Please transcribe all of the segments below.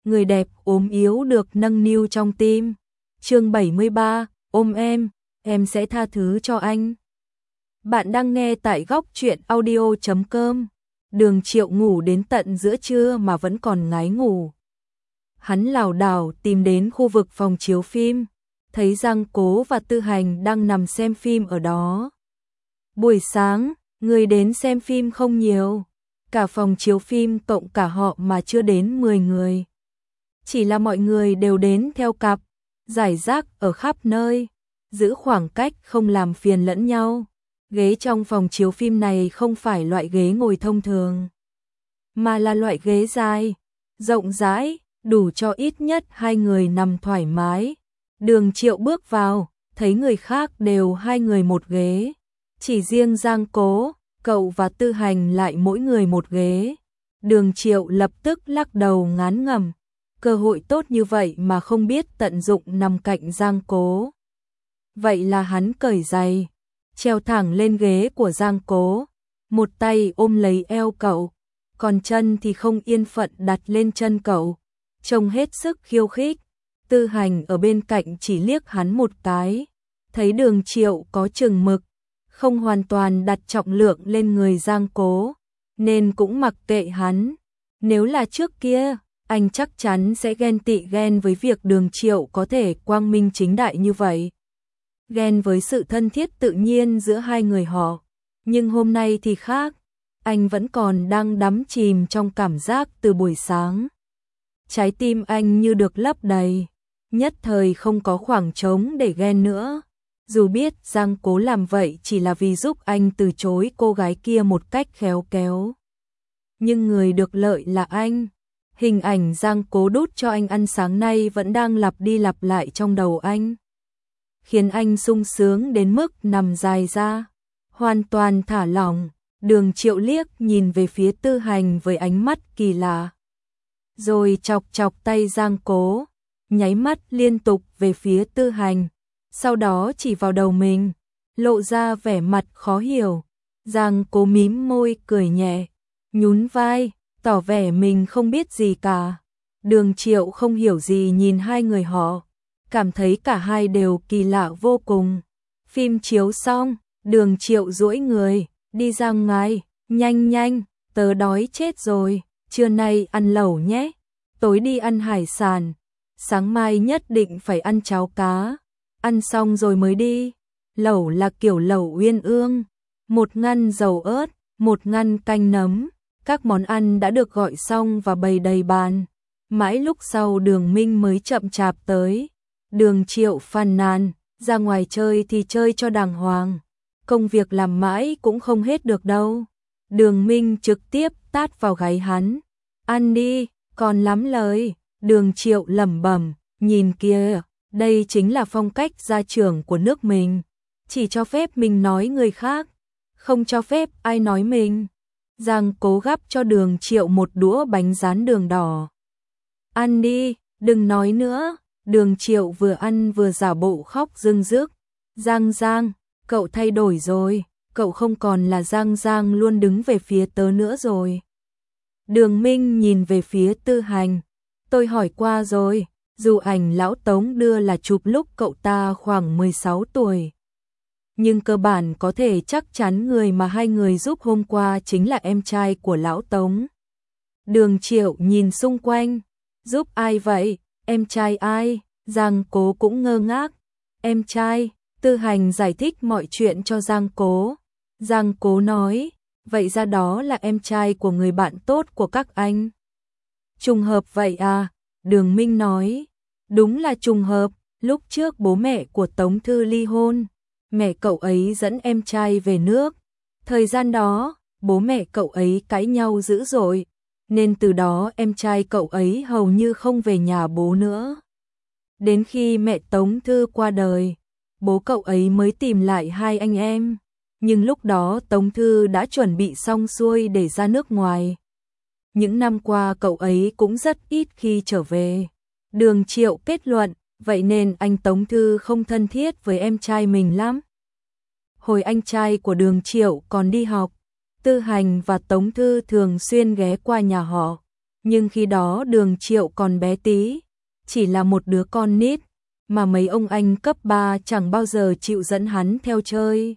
người đẹp ốm yếu được nâng niu trong tim. Chương 73, ôm em sẽ tha thứ cho anh. Bạn đang nghe tại góc truyện audio.com. Đường Triệu ngủ đến tận giữa trưa mà vẫn còn ngái ngủ. Hắn lảo đảo tìm đến khu vực phòng chiếu phim, thấy Giang Cố và Tư Hành đang nằm xem phim ở đó. Buổi sáng, người đến xem phim không nhiều, cả phòng chiếu phim cộng cả họ mà chưa đến 10 người. Chỉ là mọi người đều đến theo cặp, rải rác ở khắp nơi, giữ khoảng cách không làm phiền lẫn nhau. Ghế trong phòng chiếu phim này không phải loại ghế ngồi thông thường, mà là loại ghế dài, rộng rãi, đủ cho ít nhất 2 người nằm thoải mái. Đường Triệu bước vào, thấy người khác đều 2 người một ghế, chỉ riêng Giang Cố, cậu và Tư Hành lại mỗi người một ghế. Đường Triệu lập tức lắc đầu ngán ngẩm, cơ hội tốt như vậy mà không biết tận dụng nằm cạnh Giang Cố. Vậy là hắn cởi giày, treo thẳng lên ghế của Giang Cố, một tay ôm lấy eo cậu, còn chân thì không yên phận đặt lên chân cậu, trông hết sức khiêu khích. Tư Hành ở bên cạnh chỉ liếc hắn một cái, thấy Đường Triệu có chừng mực, không hoàn toàn đặt trọng lượng lên người Giang Cố, nên cũng mặc kệ hắn. Nếu là trước kia, anh chắc chắn sẽ ghen tị ghen với việc Đường Triệu có thể quang minh chính đại như vậy, ghen với sự thân thiết tự nhiên giữa hai người họ. Nhưng hôm nay thì khác, anh vẫn còn đang đắm chìm trong cảm giác từ buổi sáng. Trái tim anh như được lấp đầy, nhất thời không có khoảng trống để ghen nữa. Dù biết Giang Cố làm vậy chỉ là vì giúp anh từ chối cô gái kia một cách khéo kéo, nhưng người được lợi là anh. Hình ảnh Giang Cố đút cho anh ăn sáng nay vẫn đang lặp đi lặp lại trong đầu anh, khiến anh sung sướng đến mức nằm dài ra, hoàn toàn thả lỏng. Đường Triệu liếc nhìn về phía Tư Hành với ánh mắt kỳ lạ, rồi chọc chọc tay Giang Cố, nháy mắt liên tục về phía Tư Hành, sau đó chỉ vào đầu mình, lộ ra vẻ mặt khó hiểu. Giang Cố mím môi cười nhẹ, nhún vai, tỏ vẻ mình không biết gì cả. Đường Triệu không hiểu gì nhìn hai người họ, cảm thấy cả hai đều kỳ lạ vô cùng. Phim chiếu xong, Đường Triệu duỗi người, đi ra ngoài, nhanh nhanh, tớ đói chết rồi, trưa nay ăn lẩu nhé, tối đi ăn hải sản, sáng mai nhất định phải ăn cháo cá, ăn xong rồi mới đi. Lẩu là kiểu lẩu uyên ương, 1 ngăn dầu ớt, 1 ngăn canh nấm, các món ăn đã được gọi xong và bày đầy bàn. Mãi lúc sau Đường Minh mới chậm chạp tới. Đường Triệu phàn nàn, ra ngoài chơi thì chơi cho đàng hoàng, công việc làm mãi cũng không hết được đâu. Đường Minh trực tiếp tát vào gáy hắn, ăn đi, còn lắm lời. Đường Triệu lẩm bẩm, nhìn kìa, đây chính là phong cách gia trưởng của nước mình, chỉ cho phép mình nói người khác, không cho phép ai nói mình. Giang Cố gắp cho Đường Triệu một đũa bánh rán đường đỏ. Ăn đi, đừng nói nữa. Đường Triệu vừa ăn vừa giả bộ khóc rưng rức. Giang, cậu thay đổi rồi, cậu không còn là Giang luôn đứng về phía tớ nữa rồi. Đường Minh nhìn về phía Tư Hành, tôi hỏi qua rồi, dù ảnh lão Tống đưa là chụp lúc cậu ta khoảng 16 tuổi. Nhưng cơ bản có thể chắc chắn người mà hai người giúp hôm qua chính là em trai của lão Tống. Đường Triệu nhìn xung quanh, giúp ai vậy, em trai ai? Giang Cố cũng ngơ ngác. Em trai, Tư Hành giải thích mọi chuyện cho Giang Cố. Giang Cố nói, vậy ra đó là em trai của người bạn tốt của các anh. Trùng hợp vậy à? Đường Minh nói, đúng là trùng hợp, lúc trước bố mẹ của Tống Thư ly hôn, mẹ cậu ấy dẫn em trai về nước. Thời gian đó, bố mẹ cậu ấy cãi nhau dữ dội, nên từ đó em trai cậu ấy hầu như không về nhà bố nữa. Đến khi mẹ Tống Thư qua đời, bố cậu ấy mới tìm lại hai anh em, nhưng lúc đó Tống Thư đã chuẩn bị xong xuôi để ra nước ngoài. Những năm qua cậu ấy cũng rất ít khi trở về. Đường Triệu kết luận, vậy nên anh Tống Thư không thân thiết với em trai mình lắm. Hồi anh trai của Đường Triệu còn đi học, Tư Hành và Tống Thư thường xuyên ghé qua nhà họ, Nhưng khi đó Đường Triệu còn bé tí, chỉ là một đứa con nít, mà mấy ông anh cấp 3 chẳng bao giờ chịu dẫn hắn theo chơi.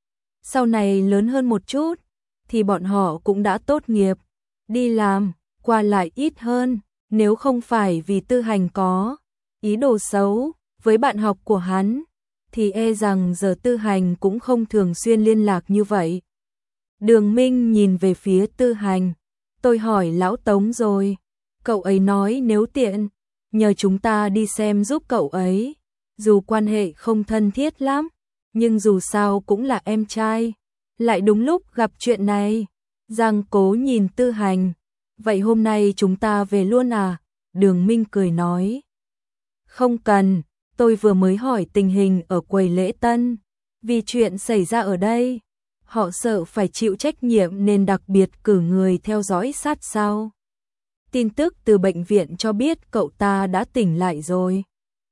Sau này lớn hơn một chút, thì bọn họ cũng đã tốt nghiệp, đi làm, qua lại ít hơn, nếu không phải vì Tư Hành có ý đồ xấu với bạn học của hắn, thì e rằng giờ Tư Hành cũng không thường xuyên liên lạc như vậy. Đường Minh nhìn về phía Tư Hành, tôi hỏi lão Tống rồi, cậu ấy nói nếu tiện, nhờ chúng ta đi xem giúp cậu ấy, dù quan hệ không thân thiết lắm, nhưng dù sao cũng là em trai, lại đúng lúc gặp chuyện này. Giang Cố nhìn Tư Hành, vậy hôm nay chúng ta về luôn à? Đường Minh cười nói, không cần, tôi vừa mới hỏi tình hình ở quầy lễ tân, vì chuyện xảy ra ở đây, họ sợ phải chịu trách nhiệm nên đặc biệt cử người theo dõi sát sao. Tin tức từ bệnh viện cho biết cậu ta đã tỉnh lại rồi.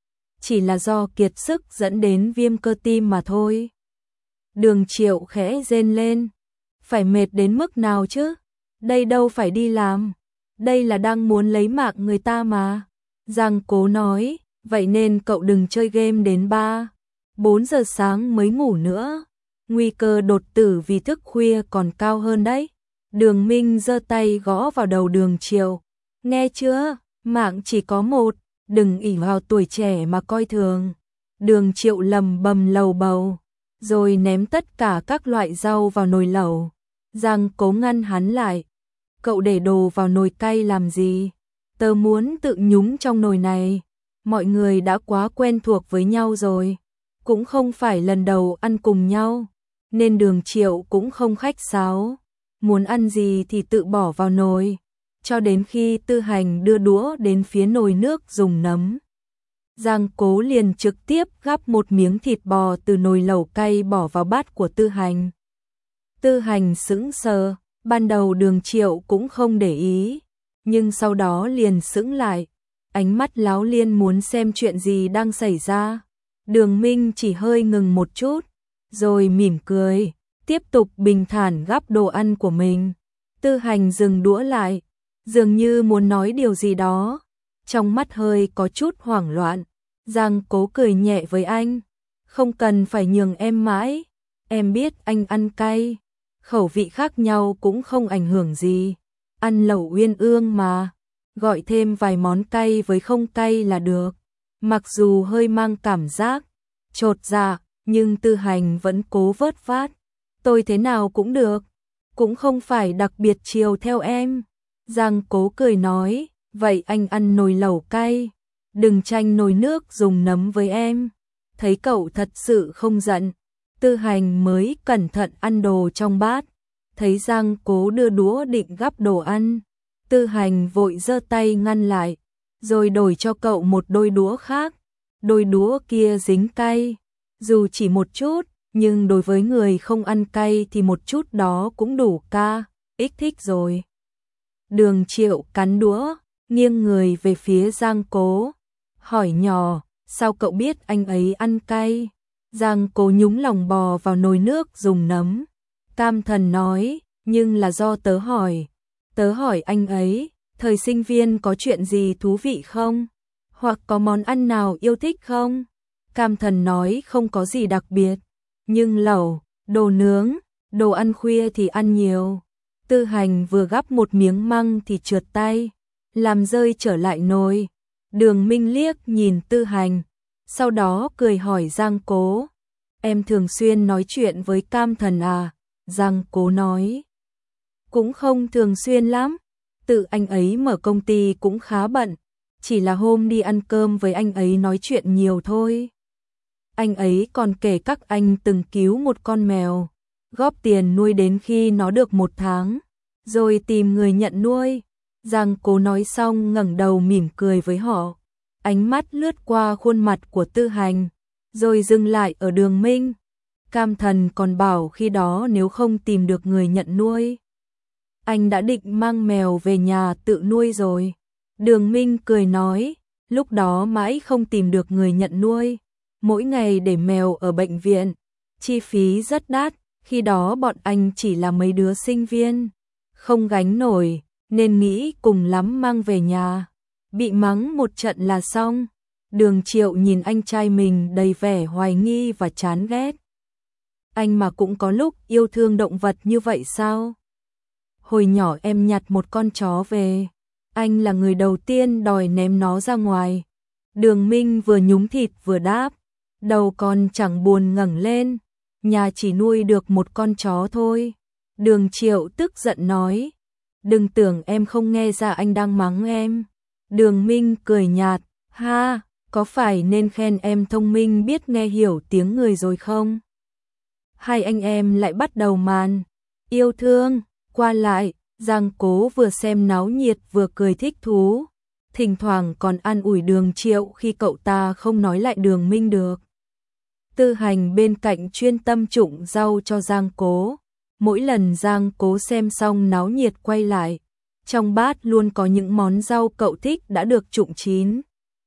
Chỉ là do kiệt sức dẫn đến viêm cơ tim mà thôi. Đường Triệu khẽ rên lên. Phải mệt đến mức nào chứ? Đây đâu phải đi làm. Đây là đang muốn lấy mạng người ta mà. Giang Cố nói, vậy nên cậu đừng chơi game đến 3-4 giờ sáng mới ngủ nữa. Nguy cơ đột tử vì thức khuya còn cao hơn đấy. Đường Minh giơ tay gõ vào đầu Đường Triệu. Nghe chưa? Mạng chỉ có một, đừng ỷ vào tuổi trẻ mà coi thường. Đường Triệu lầm bầm lầu bầu, rồi ném tất cả các loại rau vào nồi lẩu. Giang Cố ngăn hắn lại. Cậu để đồ vào nồi cay làm gì? Tớ muốn tự nhúng trong nồi này. Mọi người đã quá quen thuộc với nhau rồi. Cũng không phải lần đầu ăn cùng nhau. Nên Đường Triệu cũng không khách sáo. Muốn ăn gì thì tự bỏ vào nồi. Cho đến khi Tư Hành đưa đũa đến phía nồi nước dùng nấm. Giang Cố liền trực tiếp gắp một miếng thịt bò từ nồi lẩu cay bỏ vào bát của Tư Hành. Tư Hành sững sờ, ban đầu Đường Triệu cũng không để ý, nhưng sau đó liền sững lại, ánh mắt láo liên muốn xem chuyện gì đang xảy ra. Đường Minh chỉ hơi ngừng một chút, rồi mỉm cười, tiếp tục bình thản gắp đồ ăn của mình. Tư Hành dừng đũa lại, dường như muốn nói điều gì đó, trong mắt hơi có chút hoảng loạn. Giang Cố cười nhẹ với anh, không cần phải nhường em mãi, em biết anh ăn cay, khẩu vị khác nhau cũng không ảnh hưởng gì, ăn lẩu uyên ương mà, gọi thêm vài món cay với không cay là được. Mặc dù hơi mang cảm giác chột dạ, nhưng Tư Hành vẫn cố vớt vát, tôi thế nào cũng được, cũng không phải đặc biệt chiều theo em. Giang Cố cười nói, vậy anh ăn nồi lẩu cay, đừng tranh nồi nước dùng nấm với em. Thấy cậu thật sự không giận, Tư Hành mới cẩn thận ăn đồ trong bát. Thấy Giang Cố đưa đũa định gắp đồ ăn, Tư Hành vội giơ tay ngăn lại, rồi đổi cho cậu một đôi đũa khác. Đôi đũa kia dính cay, dù chỉ một chút, nhưng đối với người không ăn cay thì một chút đó cũng đủ ích thích rồi. Đường Triệu cắn đũa, nghiêng người về phía Giang Cố, hỏi nhỏ, sao cậu biết anh ấy ăn cay? Giang Cố nhúng lòng bò vào nồi nước dùng nấm. Cam Thần nói, nhưng là do tớ hỏi anh ấy, thời sinh viên có chuyện gì thú vị không? Hoặc có món ăn nào yêu thích không? Cam Thần nói không có gì đặc biệt, nhưng lẩu, đồ nướng, đồ ăn khuya thì ăn nhiều. Tư Hành vừa gắp một miếng măng thì trượt tay, làm rơi trở lại nồi. Đường Minh liếc nhìn Tư Hành, sau đó cười hỏi Giang Cố, em thường xuyên nói chuyện với Cam Thần à? Giang Cố nói, cũng không thường xuyên lắm, tự anh ấy mở công ty cũng khá bận, chỉ là hôm đi ăn cơm với anh ấy nói chuyện nhiều thôi. Anh ấy còn kể các anh từng cứu một con mèo, góp tiền nuôi đến khi nó được 1 tháng, rồi tìm người nhận nuôi. Giang Cố nói xong ngẩng đầu mỉm cười với họ, ánh mắt lướt qua khuôn mặt của Tư Hành, rồi dừng lại ở Đường Minh. Cam Thần còn bảo khi đó nếu không tìm được người nhận nuôi, anh đã định mang mèo về nhà tự nuôi rồi. Đường Minh cười nói, lúc đó mãi không tìm được người nhận nuôi, mỗi ngày để mèo ở bệnh viện, chi phí rất đắt, khi đó bọn anh chỉ là mấy đứa sinh viên, không gánh nổi, nên nghĩ cùng lắm mang về nhà, bị mắng một trận là xong. Đường Triệu nhìn anh trai mình đầy vẻ hoài nghi và chán ghét. Anh mà cũng có lúc yêu thương động vật như vậy sao? Hồi nhỏ em nhặt một con chó về, anh là người đầu tiên đòi ném nó ra ngoài. Đường Minh vừa nhúng thịt vừa đáp, đầu còn chẳng buồn ngẩng lên, nhà chỉ nuôi được một con chó thôi. Đường Triệu tức giận nói, đừng tưởng em không nghe ra anh đang mắng em. Đường Minh cười nhạt, ha, có phải nên khen em thông minh biết nghe hiểu tiếng người rồi không? Hai anh em lại bắt đầu màn yêu thương, qua lại. Giang Cố vừa xem náo nhiệt vừa cười thích thú, thỉnh thoảng còn an ủi Đường Triệu khi cậu ta không nói lại Đường Minh được. Tư Hành bên cạnh chuyên tâm trụng rau cho Giang Cố. Mỗi lần Giang Cố xem xong náo nhiệt quay lại, trong bát luôn có những món rau cậu thích đã được trụng chín.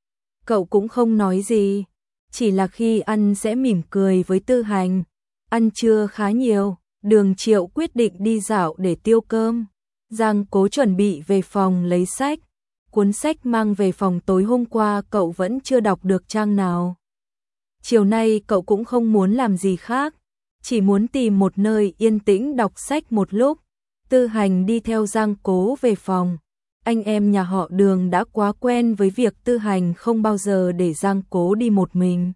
Cậu cũng không nói gì, chỉ là khi ăn sẽ mỉm cười với Tư Hành. Ăn trưa khá nhiều, Đường Triệu quyết định đi dạo để tiêu cơm. Giang Cố chuẩn bị về phòng lấy sách. Cuốn sách mang về phòng tối hôm qua cậu vẫn chưa đọc được trang nào. Chiều nay cậu cũng không muốn làm gì khác, chỉ muốn tìm một nơi yên tĩnh đọc sách một lúc. Tư Hành đi theo Giang Cố về phòng. Anh em nhà họ Đường đã quá quen với việc Tư Hành không bao giờ để Giang Cố đi một mình.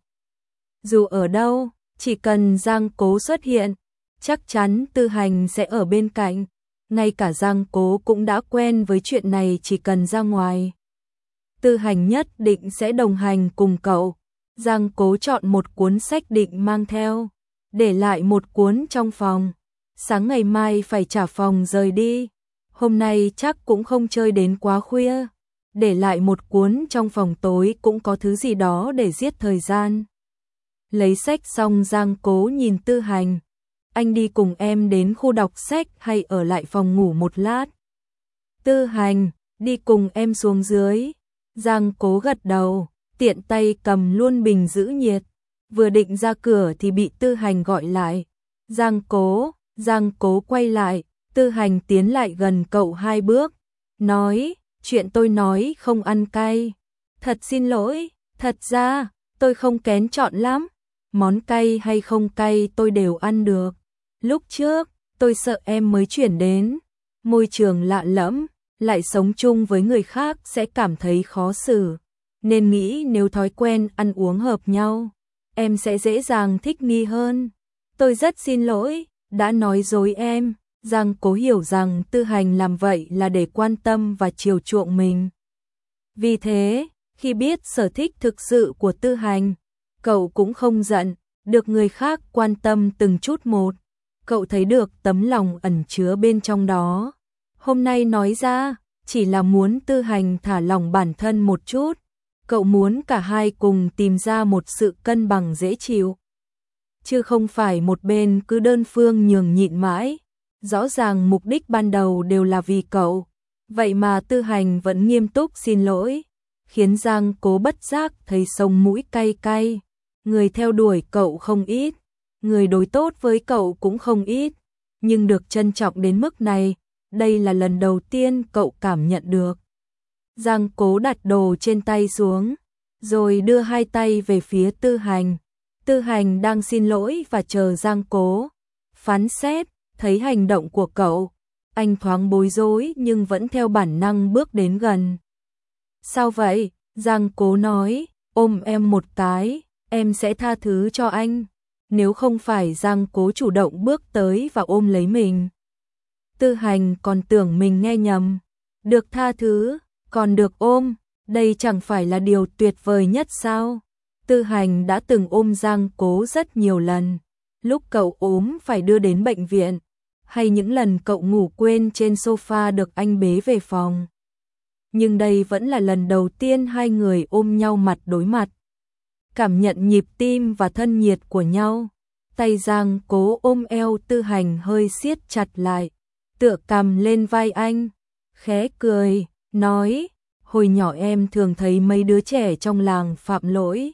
Dù ở đâu, chỉ cần Giang Cố xuất hiện, chắc chắn Tư Hành sẽ ở bên cạnh. Ngay cả Giang Cố cũng đã quen với chuyện này, chỉ cần ra ngoài, Tư Hành nhất định sẽ đồng hành cùng cậu. Giang Cố chọn một cuốn sách định mang theo, để lại một cuốn trong phòng. Sáng ngày mai phải trả phòng rời đi, hôm nay chắc cũng không chơi đến quá khuya. Để lại một cuốn trong phòng tối cũng có thứ gì đó để giết thời gian. Lấy sách xong Giang Cố nhìn Tư Hành, anh đi cùng em đến khu đọc sách hay ở lại phòng ngủ một lát? Tư Hành, đi cùng em xuống dưới. Giang Cố gật đầu, tiện tay cầm luôn bình giữ nhiệt. Vừa định ra cửa thì bị Tư Hành gọi lại. Giang Cố quay lại, Tư Hành tiến lại gần cậu 2 bước, nói, chuyện tôi nói không ăn cay. Thật xin lỗi, thật ra, tôi không kén chọn lắm. Món cay hay không cay tôi đều ăn được. Lúc trước, tôi sợ em mới chuyển đến môi trường lạ lẫm, lại sống chung với người khác sẽ cảm thấy khó xử, nên nghĩ nếu thói quen ăn uống hợp nhau, em sẽ dễ dàng thích nghi hơn. Tôi rất xin lỗi, đã nói dối em. Giang Cố hiểu rằng Tư Hành làm vậy là để quan tâm và chiều chuộng mình. Vì thế, khi biết sở thích thực sự của Tư Hành, cậu cũng không giận, được người khác quan tâm từng chút một. Cậu thấy được tấm lòng ẩn chứa bên trong đó. Hôm nay nói ra, chỉ là muốn Tư Hành thả lỏng bản thân một chút. Cậu muốn cả hai cùng tìm ra một sự cân bằng dễ chịu, chứ không phải một bên cứ đơn phương nhường nhịn mãi. Rõ ràng mục đích ban đầu đều là vì cậu, vậy mà Tư Hành vẫn nghiêm túc xin lỗi, khiến Giang Cố bất giác thấy sống mũi cay cay. Người theo đuổi cậu không ít, người đối tốt với cậu cũng không ít, nhưng được trân trọng đến mức này, đây là lần đầu tiên cậu cảm nhận được. Giang Cố đặt đồ trên tay xuống, rồi đưa 2 tay về phía Tư Hành. Tư Hành đang xin lỗi và chờ Giang Cố phán xét. Thấy hành động của cậu, anh thoáng bối rối nhưng vẫn theo bản năng bước đến gần. Sao vậy? Giang Cố nói, ôm em một cái, em sẽ tha thứ cho anh. Nếu không phải Giang Cố chủ động bước tới và ôm lấy mình, Tư Hành còn tưởng mình nghe nhầm. Được tha thứ, còn được ôm, đây chẳng phải là điều tuyệt vời nhất sao? Tư Hành đã từng ôm Giang Cố rất nhiều lần. Lúc cậu ốm phải đưa đến bệnh viện, hay những lần cậu ngủ quên trên sofa được anh bế về phòng. Nhưng đây vẫn là lần đầu tiên hai người ôm nhau mặt đối mặt. Cảm nhận nhịp tim và thân nhiệt của nhau. Tay Giang Cố ôm eo Tư Hành hơi siết chặt lại, tựa cằm lên vai anh, khẽ cười, nói, hồi nhỏ em thường thấy mấy đứa trẻ trong làng phạm lỗi.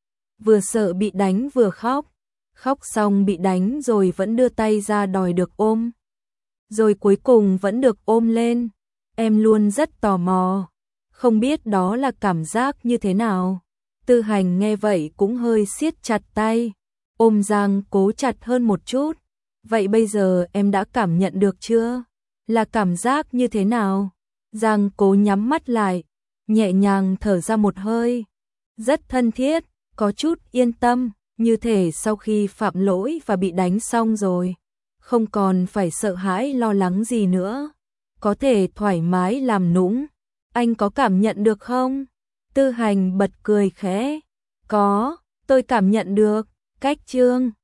Vừa sợ bị đánh vừa khóc. Khóc xong bị đánh rồi vẫn đưa tay ra đòi được ôm. Rồi cuối cùng vẫn được ôm lên. Em luôn rất tò mò, không biết đó là cảm giác như thế nào. Tư Hành nghe vậy cũng hơi siết chặt tay, ôm Giang Cố chặt hơn một chút. Vậy bây giờ em đã cảm nhận được chưa? Là cảm giác như thế nào? Giang Cố nhắm mắt lại, nhẹ nhàng thở ra một hơi. Rất thân thiết, có chút yên tâm, như thể sau khi phạm lỗi và bị đánh xong rồi, không còn phải sợ hãi lo lắng gì nữa, có thể thoải mái làm nũng. Anh có cảm nhận được không? Tư Hành bật cười khẽ. Có, tôi cảm nhận được. Cách Trương